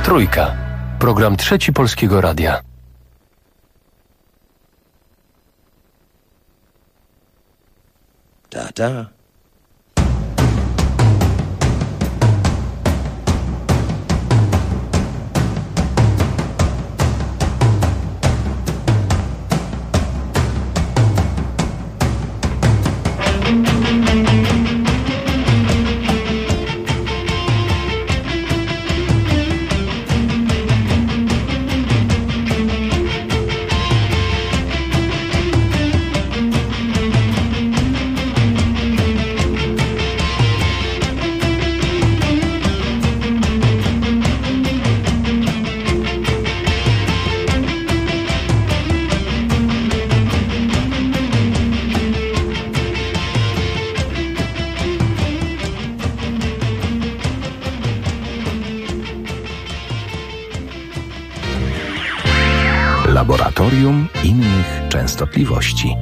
Trójka. Program Trzeci Polskiego Radia. Ta. Laboratorium innych częstotliwości.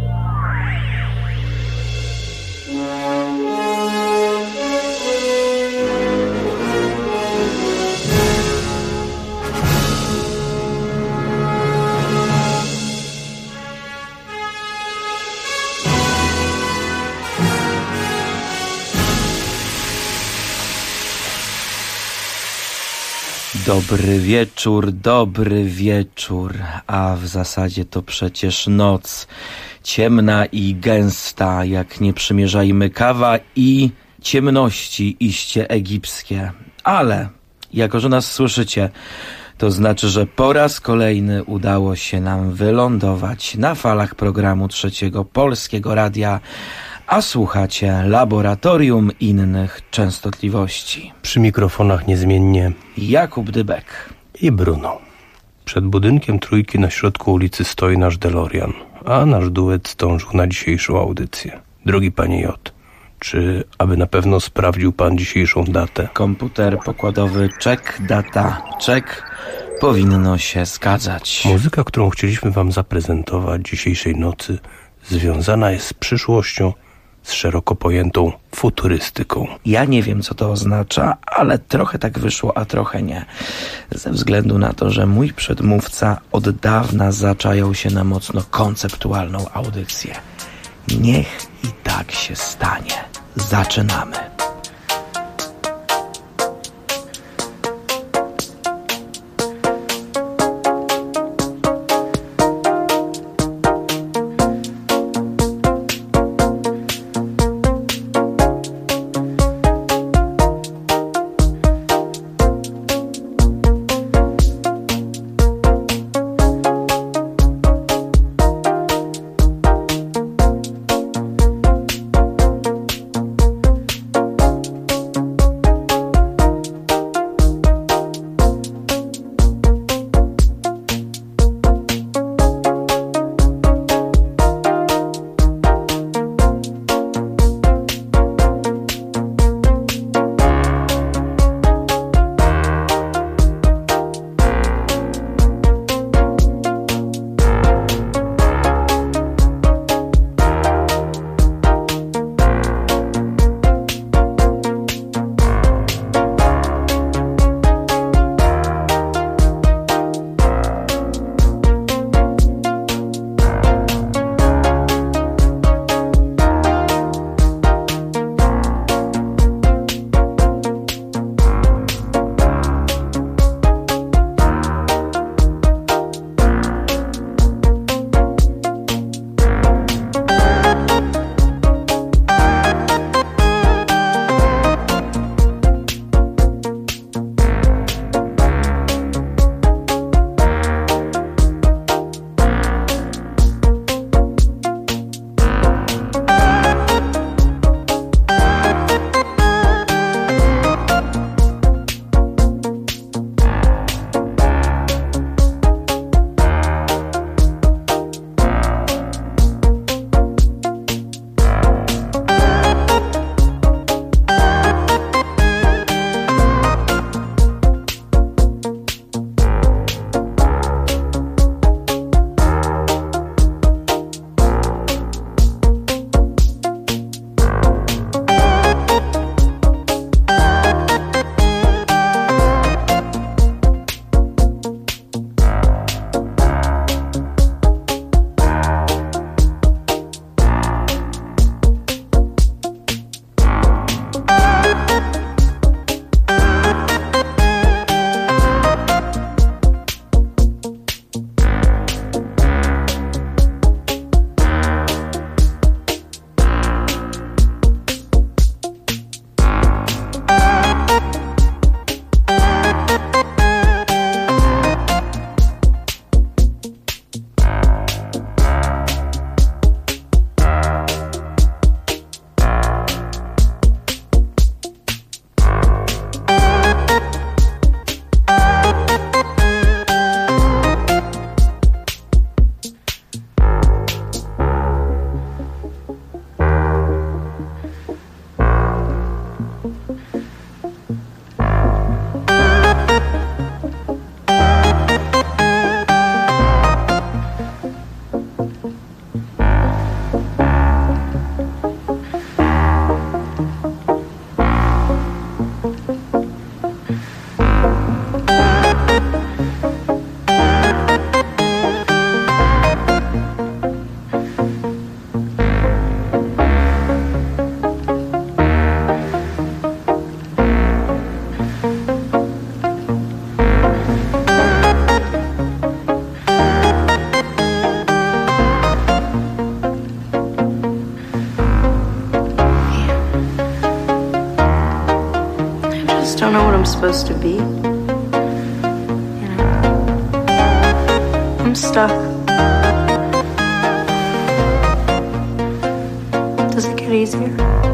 Dobry wieczór, a w zasadzie to przecież noc, ciemna i gęsta, jak nie przymierzajmy kawa i ciemności iście egipskie. Ale, jako że nas słyszycie, to znaczy, że po raz kolejny udało się nam wylądować na falach programu Trzeciego Polskiego Radia, a słuchacie Laboratorium Innych Częstotliwości. Przy mikrofonach niezmiennie Jakub Dybek i Bruno. Przed budynkiem Trójki na środku ulicy stoi nasz DeLorean, a nasz duet zdążył na dzisiejszą audycję. Drogi panie J, czy aby na pewno sprawdził pan dzisiejszą datę? Komputer pokładowy czek powinno się zgadzać. Muzyka, którą chcieliśmy wam zaprezentować dzisiejszej nocy, związana jest z przyszłością, z szeroko pojętą futurystyką. Ja nie wiem, co to oznacza, ale trochę tak wyszło, a trochę nie. Ze względu na to, że mój przedmówca od dawna zaczajał się na mocno konceptualną audycję. Niech i tak się stanie. Zaczynamy. Supposed to be, you know. I'm stuck. Does it get easier?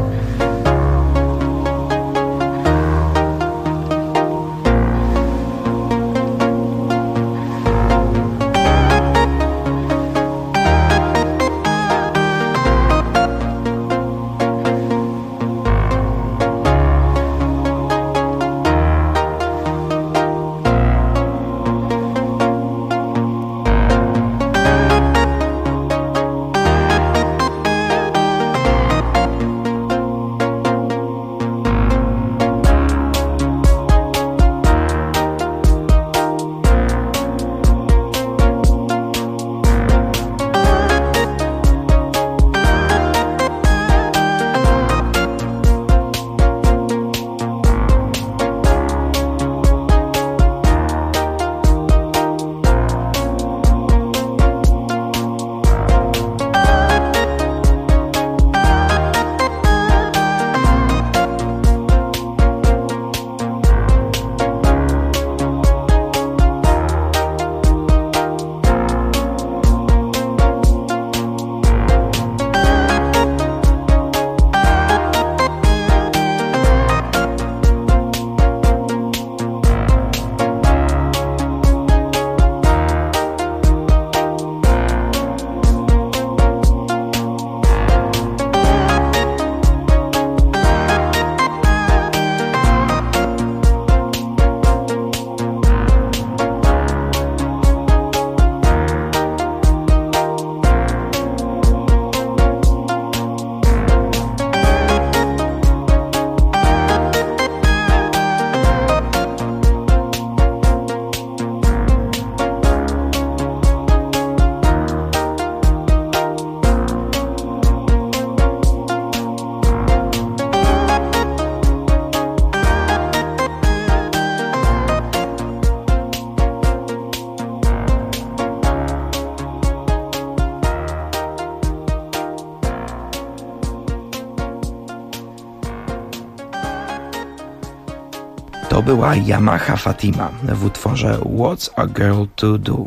To była Yamaha Fatima w utworze What's a Girl to Do.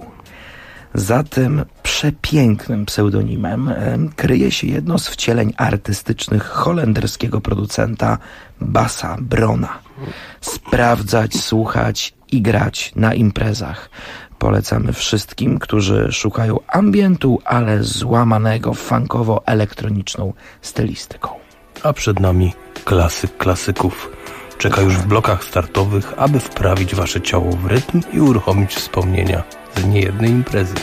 Za tym przepięknym pseudonimem kryje się jedno z wcieleń artystycznych holenderskiego producenta Bassa Brona. Sprawdzać, słuchać i grać na imprezach. Polecamy wszystkim, którzy szukają ambientu, ale złamanego funkowo-elektroniczną stylistyką. A przed nami klasyk klasyków. Czeka już w blokach startowych, aby wprawić wasze ciało w rytm i uruchomić wspomnienia z niejednej imprezy.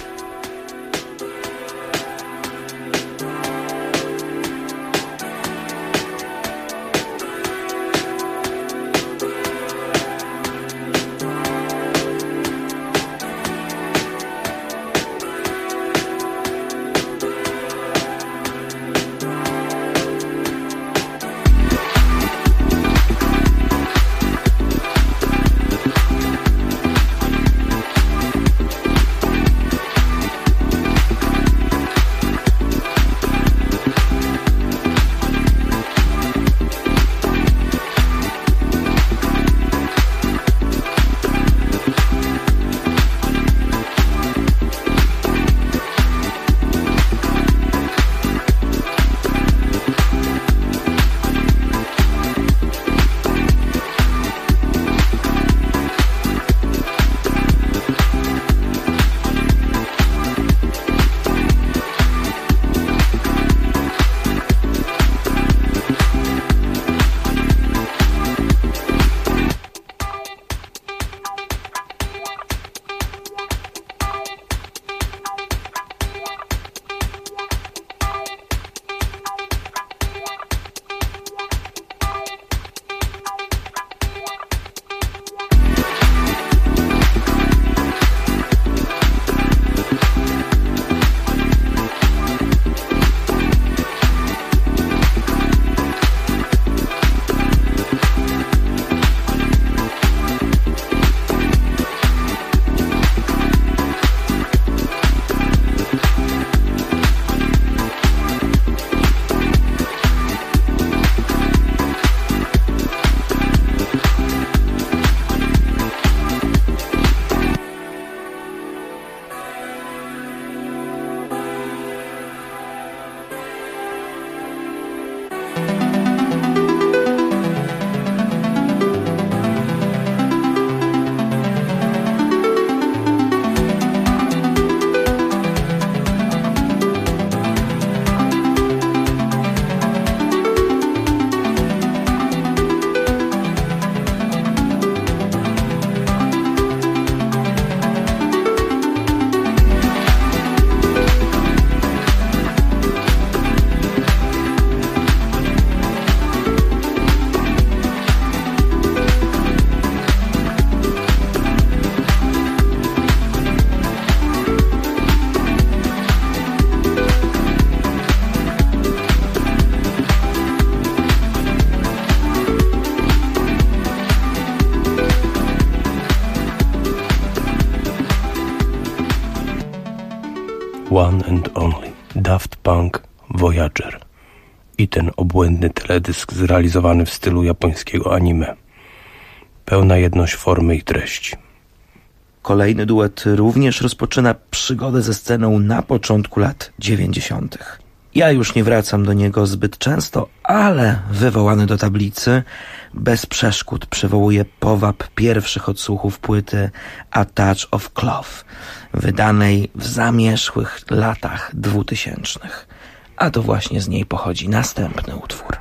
One and Only, Daft Punk, Voyager. I ten obłędny teledysk zrealizowany w stylu japońskiego anime. Pełna jedność formy i treści. Kolejny duet również rozpoczyna przygodę ze sceną na początku lat 90. Ja już nie wracam do niego zbyt często, ale wywołany do tablicy bez przeszkód przywołuje powab pierwszych odsłuchów płyty A Touch of Cloth, wydanej w zamierzchłych latach 2000. A to właśnie z niej pochodzi następny utwór.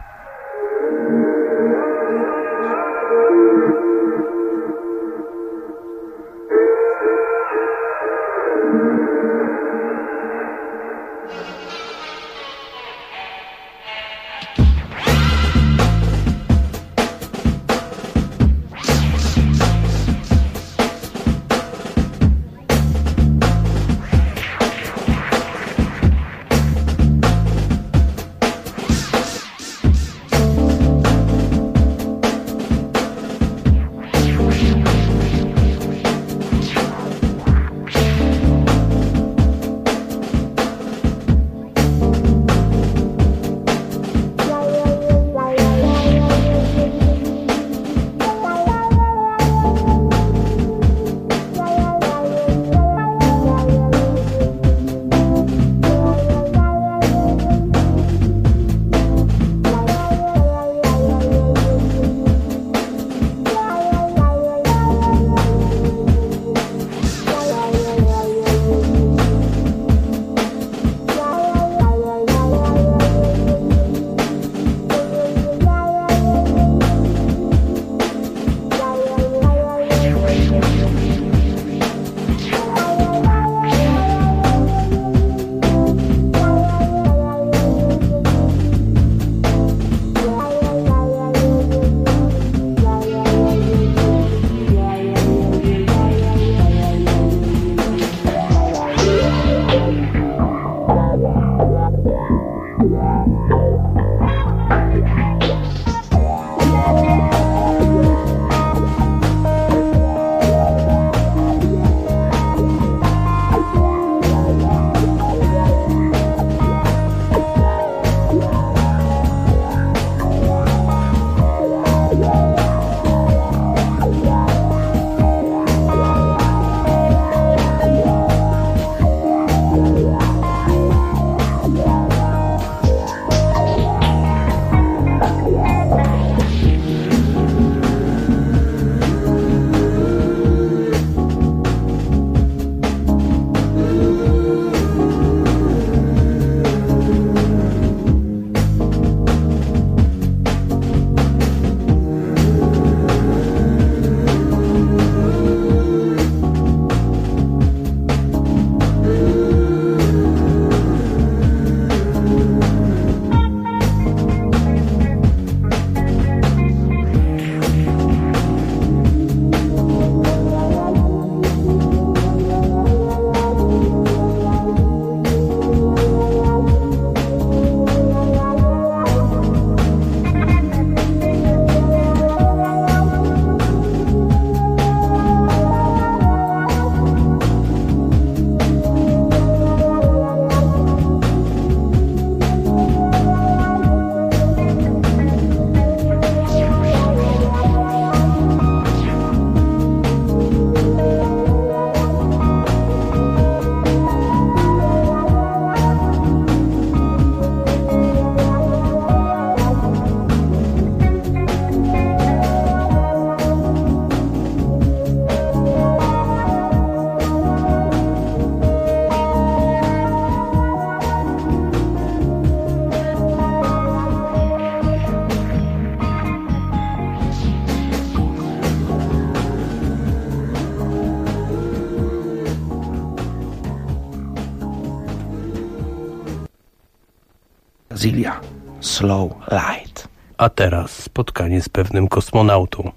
Brazylia, Slow Light. A teraz spotkanie z pewnym kosmonautą,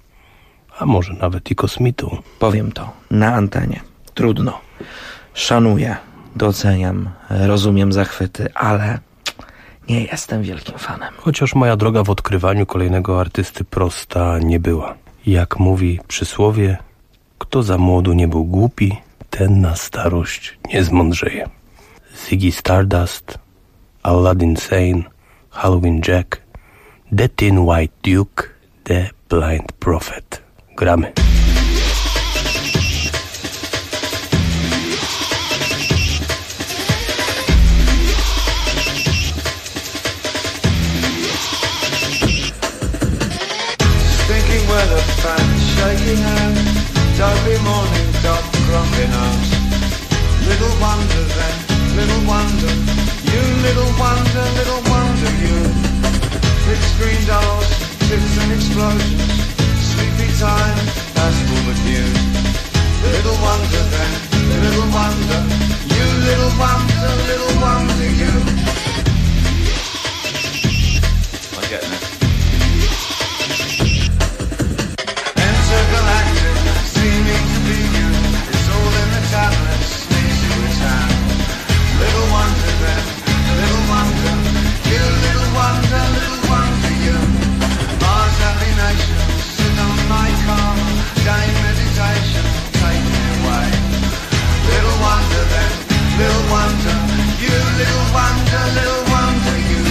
a może nawet i kosmitą. Powiem to na antenie. Trudno. Szanuję, doceniam, rozumiem zachwyty, ale nie jestem wielkim fanem. Chociaż moja droga w odkrywaniu kolejnego artysty prosta nie była. Jak mówi przysłowie, kto za młodu nie był głupi, ten na starość nie zmądrzeje. Ziggy Stardust, Aladdin Sane, Halloween Jack, The Tin White Duke, The Blind Prophet. Gramy. Stinking weather, fat, shaking hand, dopey morning, dot, grumpy nose. Little wonder then, little wonder, you little wonder you. Big screen dolls, tits and explosions, sleepy time, that's full of you. Little wonder then, little wonder, you little wonder you. I'm getting it. Intergalactic, seeming to be you. It's all in the tablets, sneezy with hand. Little wonder then, little wonder, you little wonder you. Mars happy nation, sit on my car, day meditation, take me away. Little wonder then, little wonder, you little wonder you.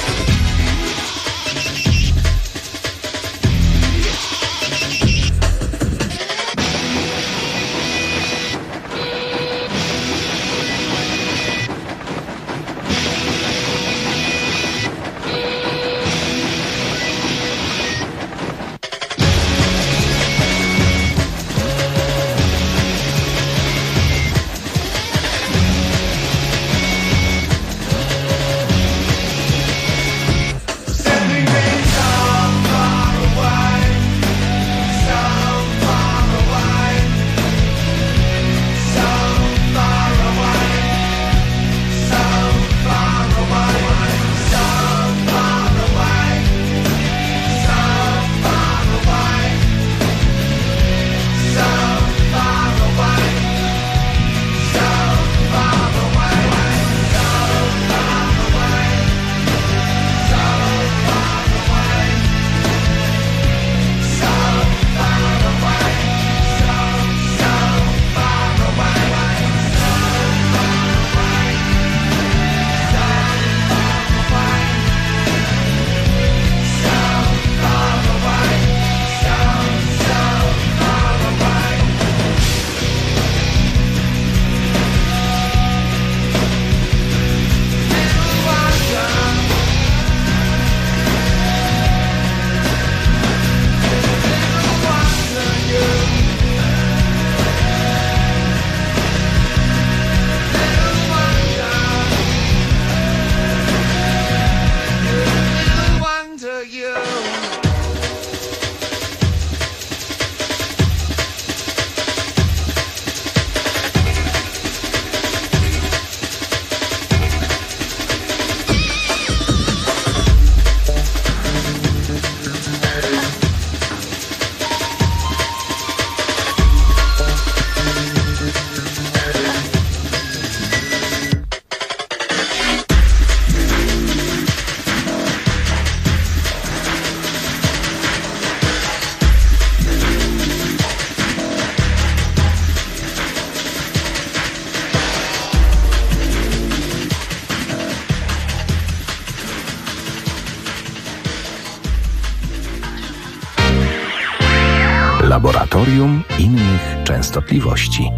Laboratorium innych częstotliwości.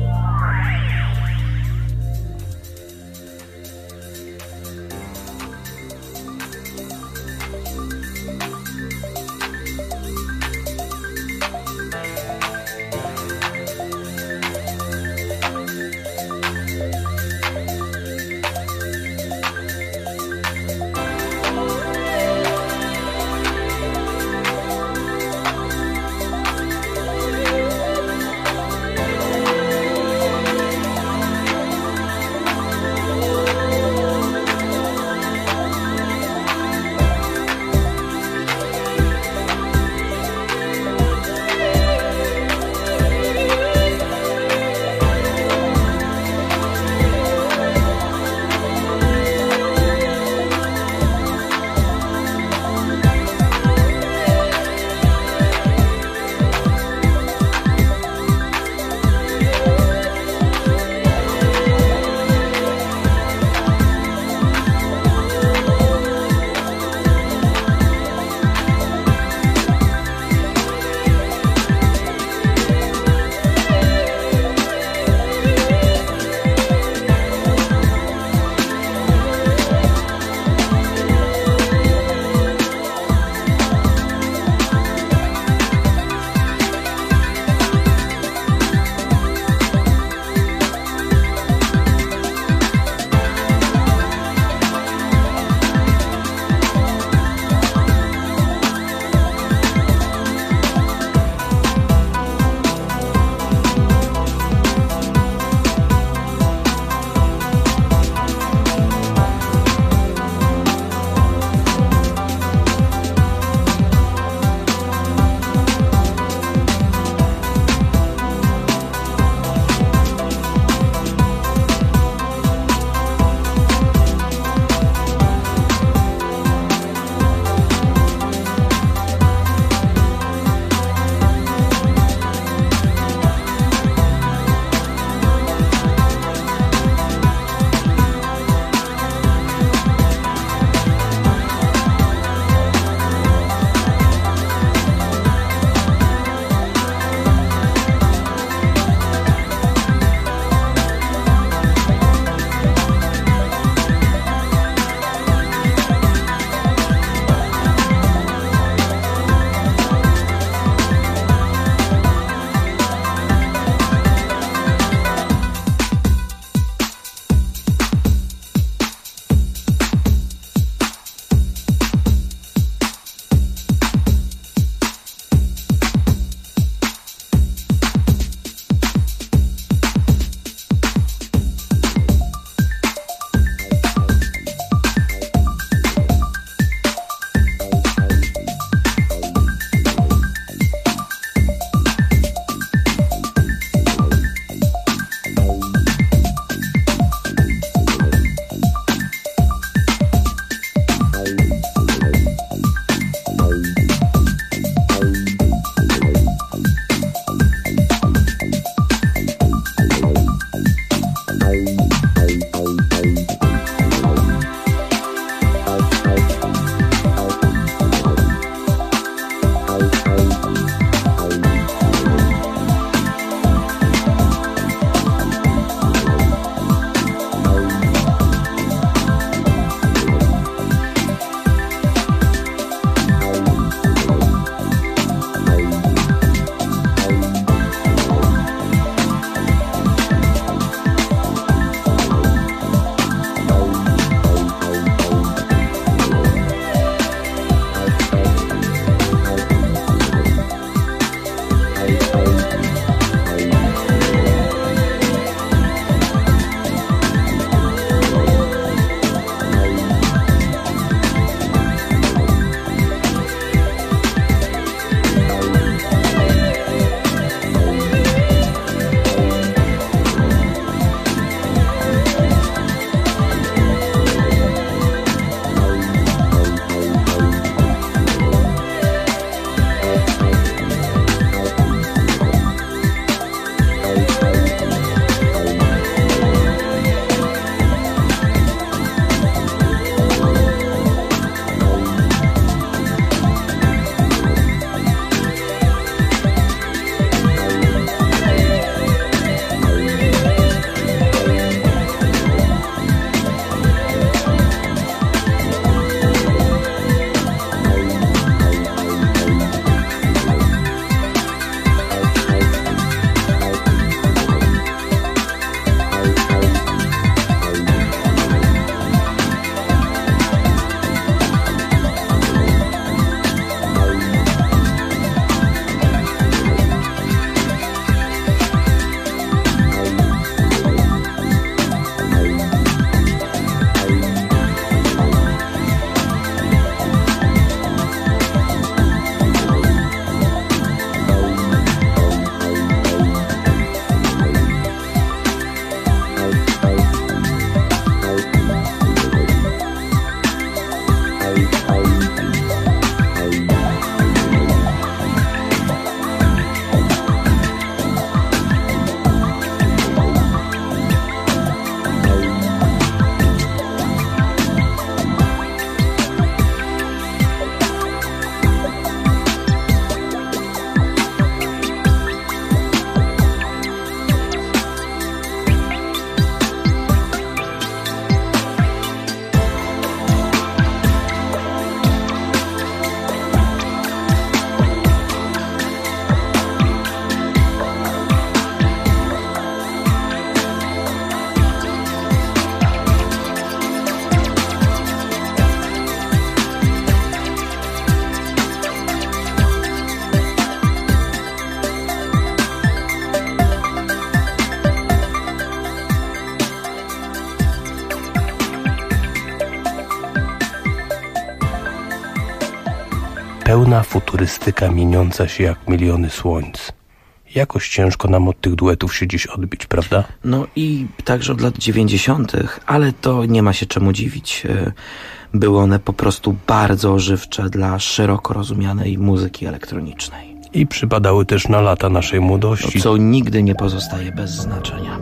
Pełna futurystyka mieniąca się jak miliony słońc. Jakoś ciężko nam od tych duetów się dziś odbić, prawda? No i także od lat 90., ale to nie ma się czemu dziwić. Były one po prostu bardzo ożywcze dla szeroko rozumianej muzyki elektronicznej. I przypadały też na lata naszej młodości. No, co nigdy nie pozostaje bez znaczenia.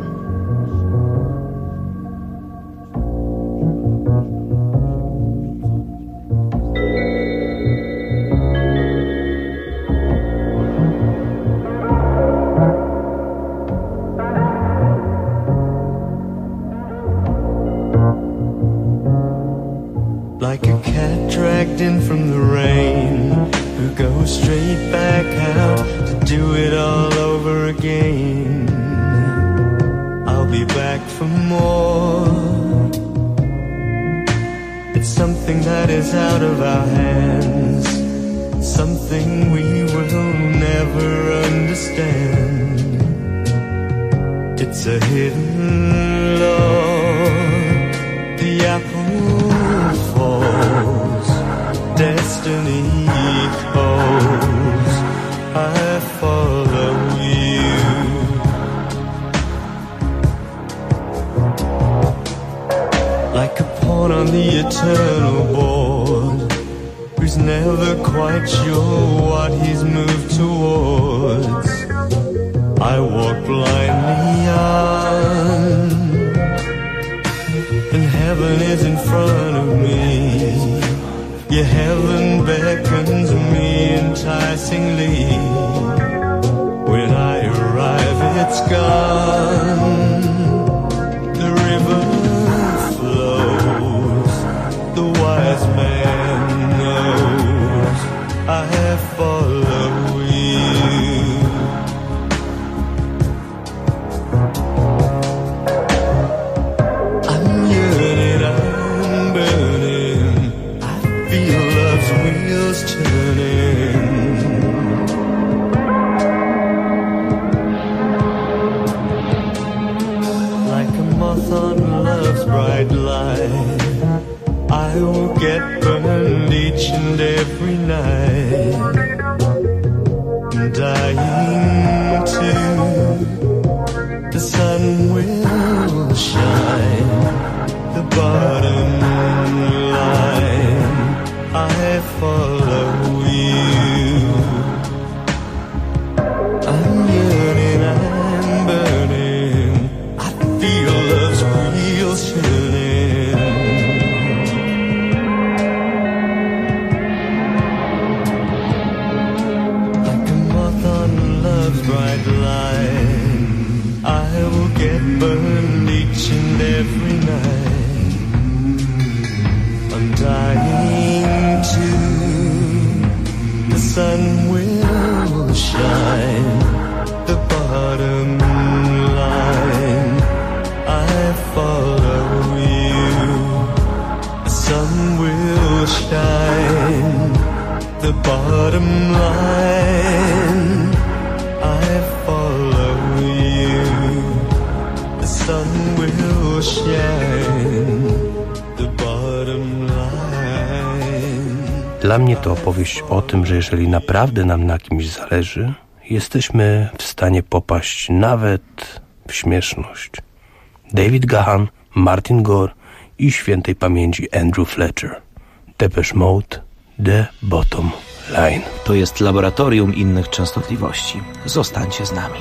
Like a cat dragged in from the rain, who goes straight back out to do it all over again. I'll be back for more. It's something that is out of our hands, something we will never understand. It's a hidden law. The apple falls, destiny calls, I follow you. Like a pawn on the eternal board, who's never quite sure what he's moved towards. I walk blindly on, bright light. I will get burned each and every night. Dying too, the sun will shine. The bottom line, I follow you. I'm yearning, I'm burning. I feel love's wheels turning. Like a moth on love's bright line, I will get burned each and every night. I'm dying too, the sun will shine. The bottom line, I follow you. The sun will shine. The bottom line, I follow you. The sun will shine. The bottom line. Dla mnie to opowieść o tym, że jeżeli naprawdę nam na kimś zależy, jesteśmy w stanie popaść nawet w śmieszność. David Gahan, Martin Gore i świętej pamięci Andrew Fletcher. Depeche Mode, The Bottom Line. To jest laboratorium innych częstotliwości. Zostańcie z nami.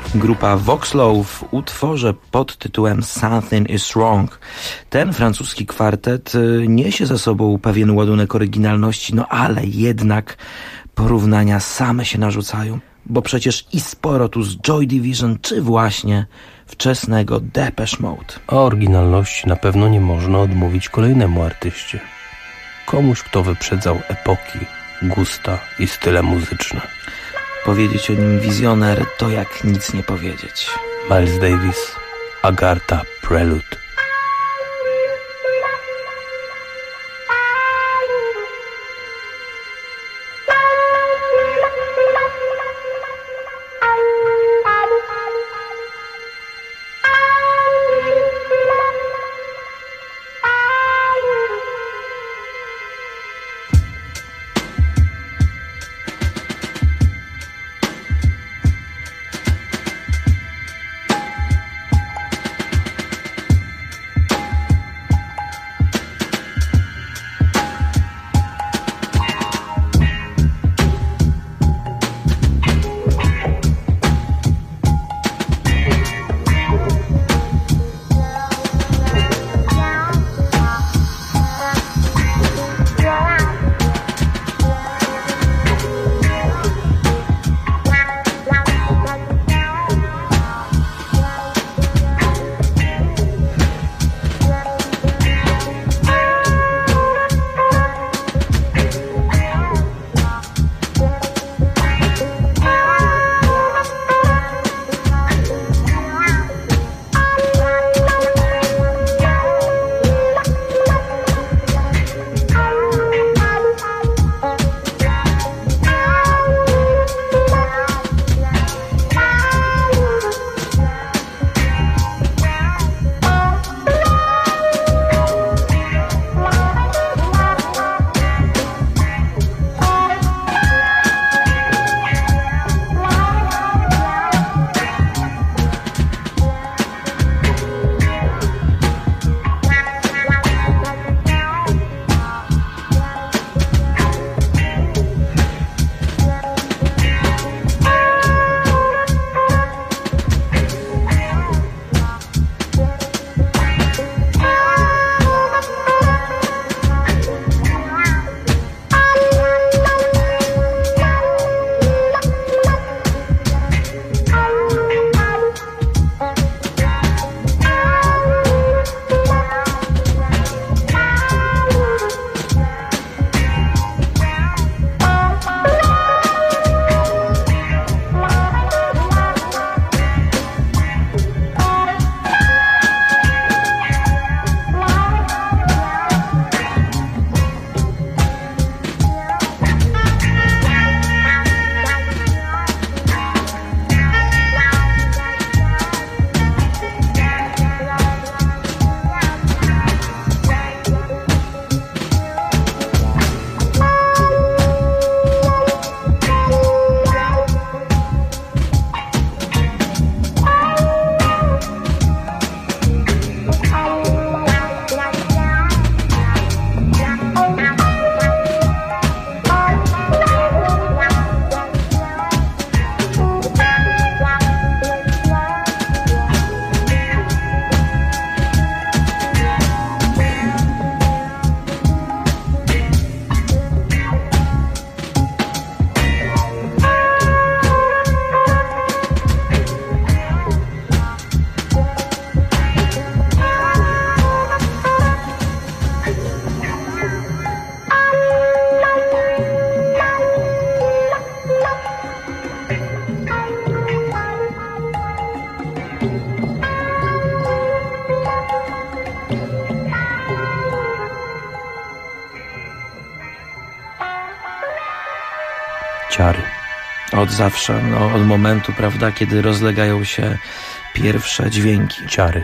grupa Voxlow w utworze pod tytułem Something is Wrong. Ten francuski kwartet niesie za sobą pewien ładunek oryginalności, no ale jednak porównania same się narzucają, bo przecież i sporo tu z Joy Division, czy właśnie wczesnego Depeche Mode. A oryginalności na pewno nie można odmówić kolejnemu artyście. Komuś, kto wyprzedzał epoki, gusta i style muzyczne. Powiedzieć o nim wizjoner to jak nic nie powiedzieć. Miles Davis, Agartha Prelude. Ciary. Od zawsze, od momentu, prawda, kiedy rozlegają się pierwsze dźwięki. Ciary.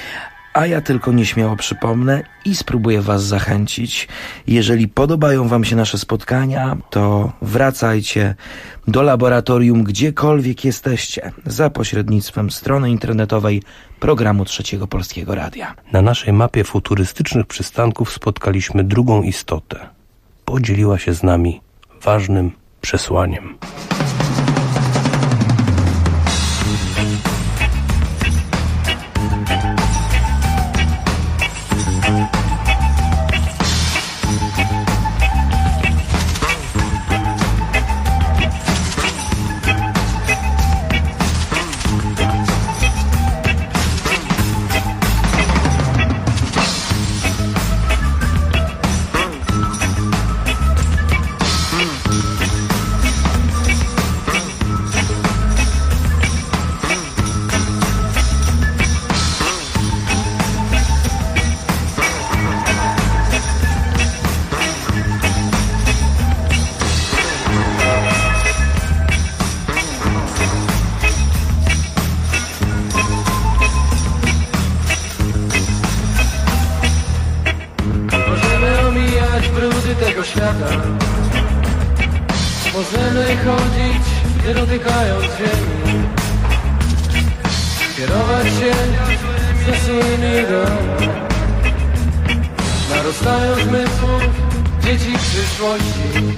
A ja tylko nieśmiało przypomnę i spróbuję was zachęcić. Jeżeli podobają wam się nasze spotkania, to wracajcie do laboratorium, gdziekolwiek jesteście, za pośrednictwem strony internetowej programu Trzeciego Polskiego Radia. Na naszej mapie futurystycznych przystanków spotkaliśmy drugą istotę. Podzieliła się z nami ważnym przesłaniem. świata. Możemy chodzić, nie dotykając ziemi, kierować się zmysłymi do narostają zmysłów dzieci przyszłości.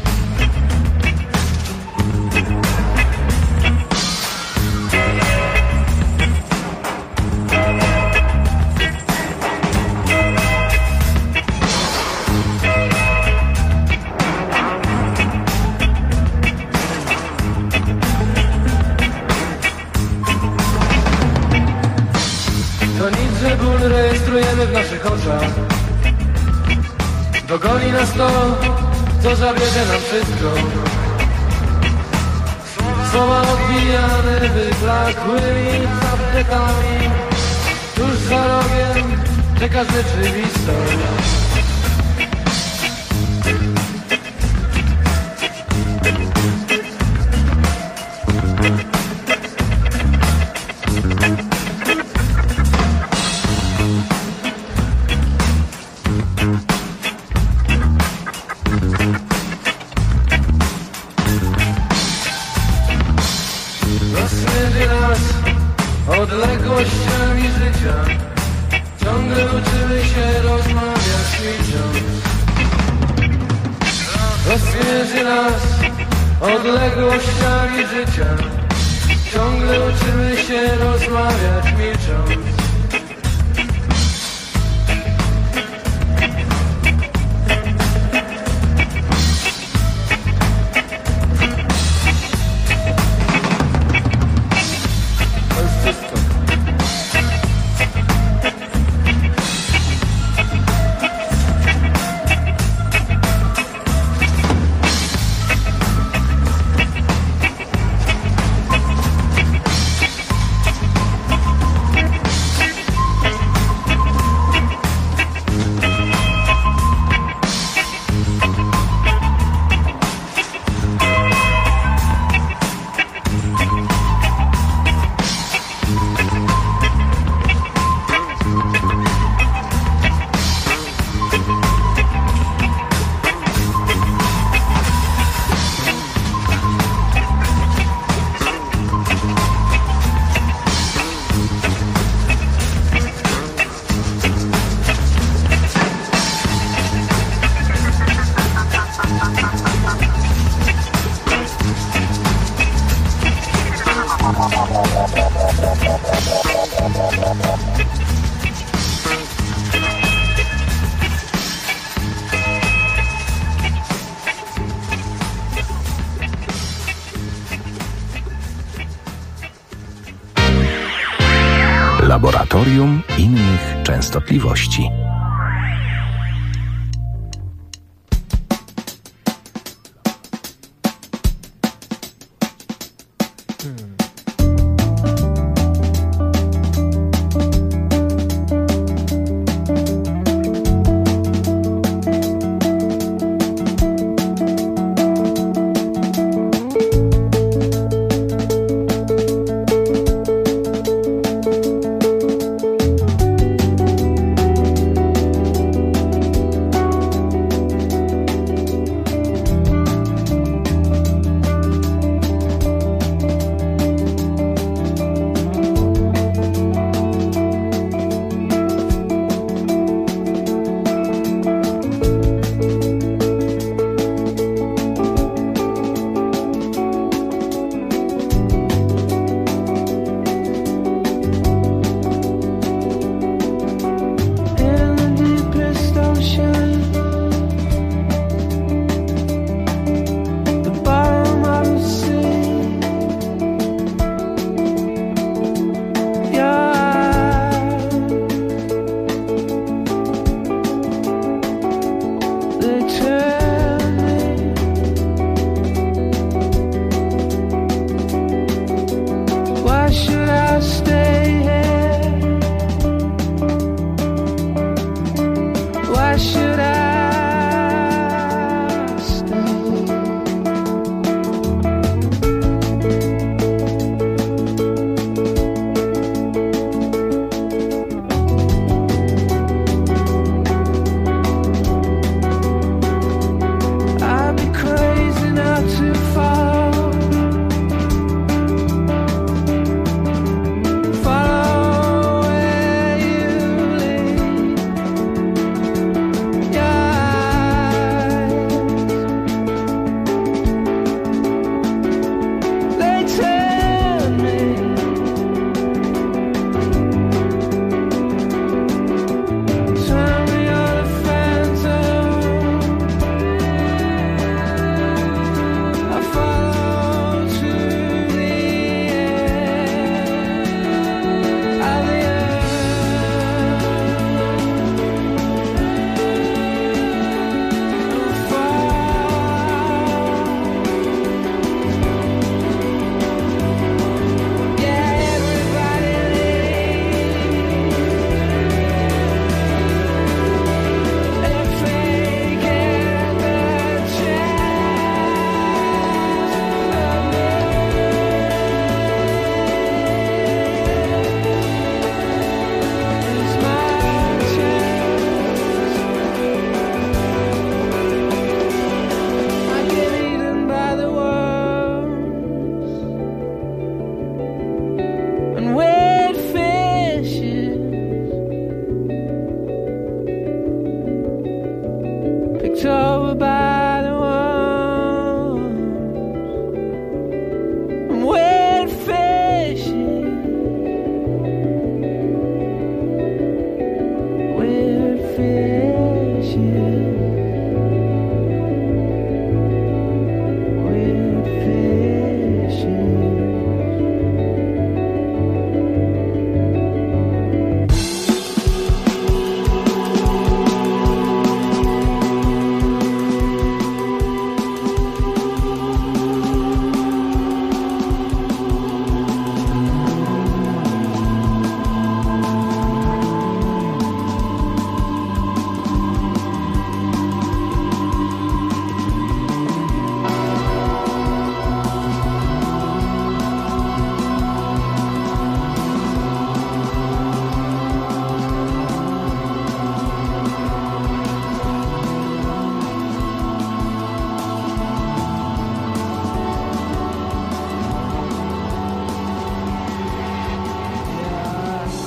To nic, że ból rejestrujemy w naszych oczach. Dogoni nas to, co zabierze nam wszystko. Słowa odbijane wyblakłymi zapletami. Tuż za rogiem czeka rzeczywistość. Rozmierzy nas odległościami życia. Ciągle uczymy się rozmawiać milcząc. Rozmierzy nas odległościami życia. Ciągle uczymy się rozmawiać milcząc. Laboratorium innych częstotliwości.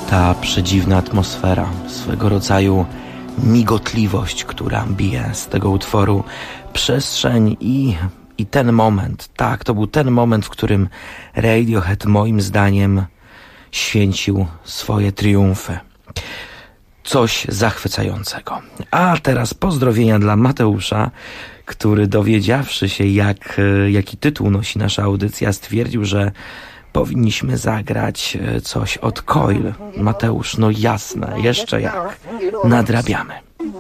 ta przedziwna atmosfera, swego rodzaju migotliwość, która bije z tego utworu, przestrzeń i ten moment. Tak, to był ten moment, w którym Radiohead moim zdaniem święcił swoje triumfy. Coś zachwycającego. A teraz pozdrowienia dla Mateusza, który dowiedziawszy się, jaki tytuł nosi nasza audycja, stwierdził, że powinniśmy zagrać coś od Coil. Mateusz, no jasne, jeszcze jak. Nadrabiamy.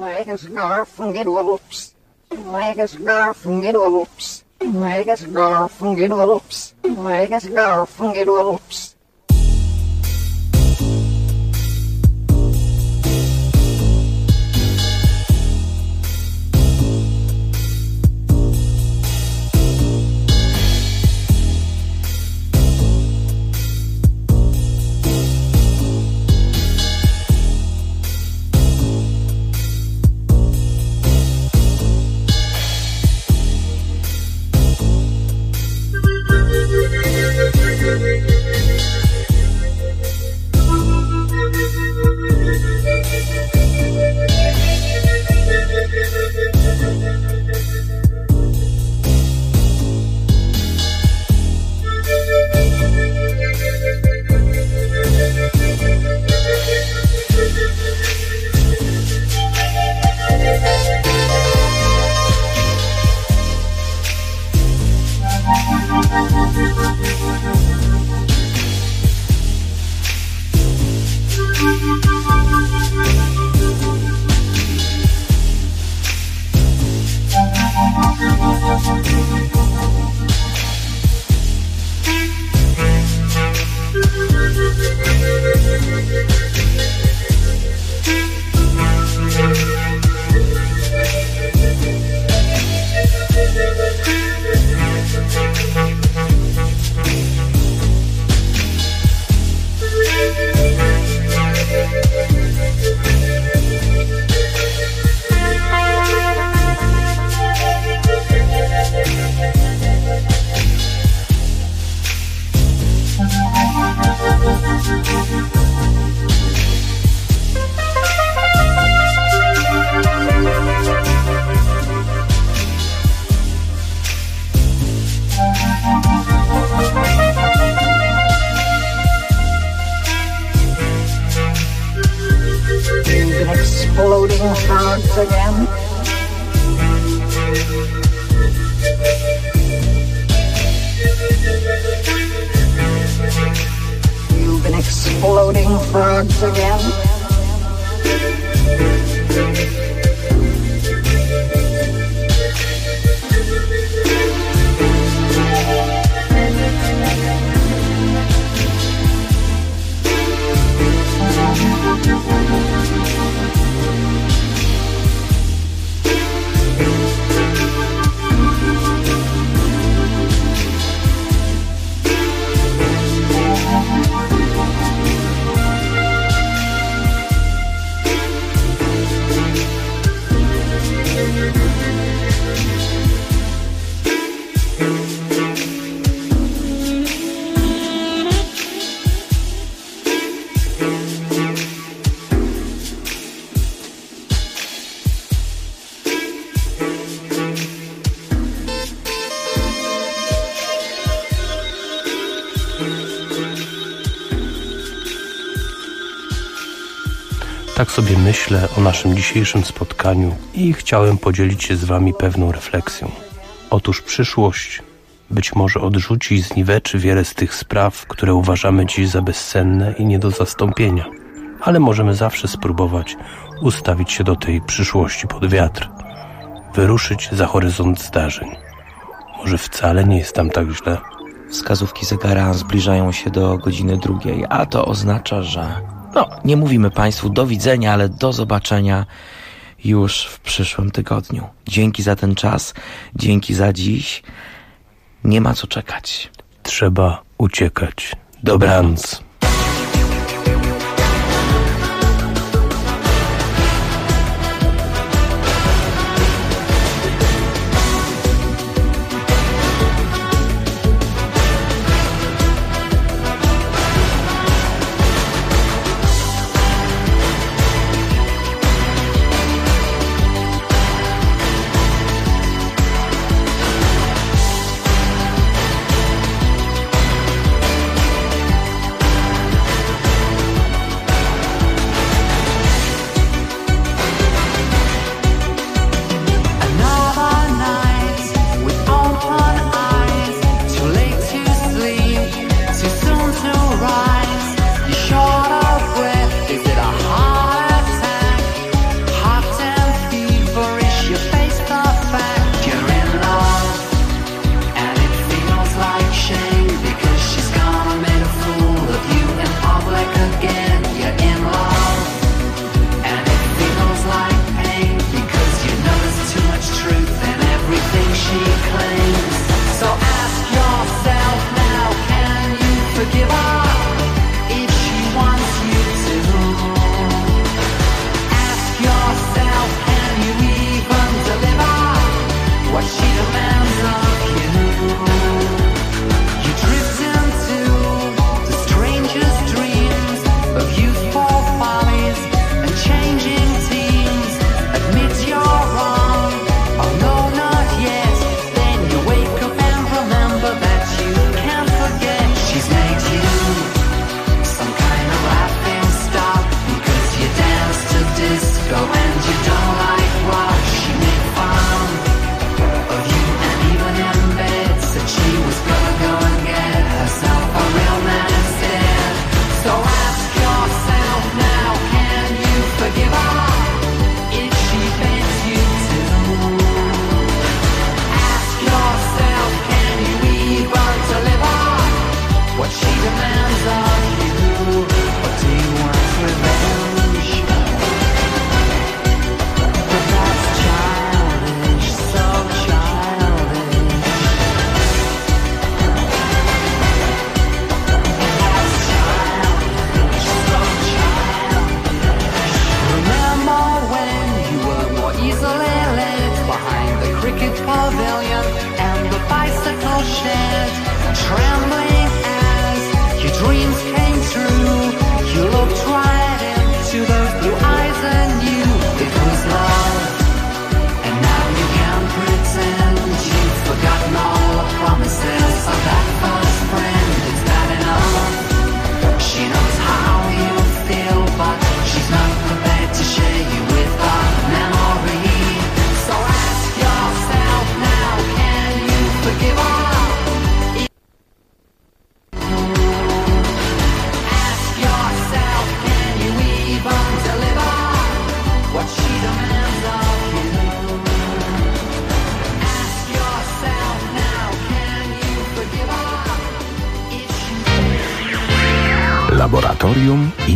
Exploding hearts again. You've been exploding hearts again. Tak sobie myślę o naszym dzisiejszym spotkaniu i chciałem podzielić się z wami pewną refleksją. Otóż przyszłość być może odrzuci i zniweczy wiele z tych spraw, które uważamy dziś za bezcenne i nie do zastąpienia. Ale możemy zawsze spróbować ustawić się do tej przyszłości pod wiatr, wyruszyć za horyzont zdarzeń. Może wcale nie jest tam tak źle. Wskazówki zegara zbliżają się do godziny 2, a to oznacza, że nie mówimy Państwu do widzenia, ale do zobaczenia już w przyszłym tygodniu. Dzięki za ten czas, dzięki za dziś. Nie ma co czekać. Trzeba uciekać. Dobranoc.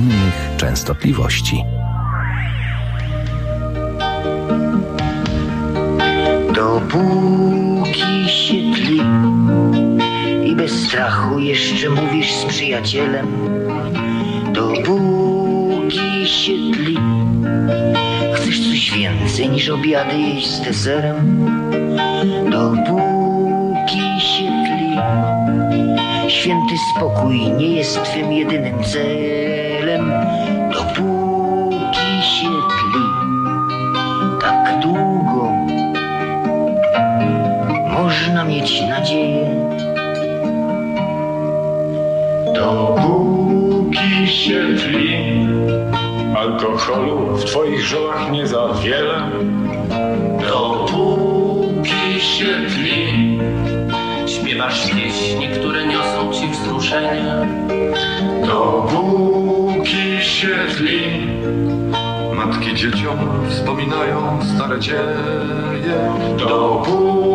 innych częstotliwości. Dopóki się tli i bez strachu jeszcze mówisz z przyjacielem, dopóki się tli, chcesz coś więcej niż obiady jeść z deserem, dopóki się tli, święty spokój nie jest twym jedynym celem, dopóki się tli, tak długo można mieć nadzieję. Dopóki się tli, alkoholu w twoich żyłach nie za wiele. Dopóki się tli, Śpiewasz pieśni, które niosą ci wzruszenie. dopóki się tli, matki dzieciom wspominają stare dzieje. Dopóki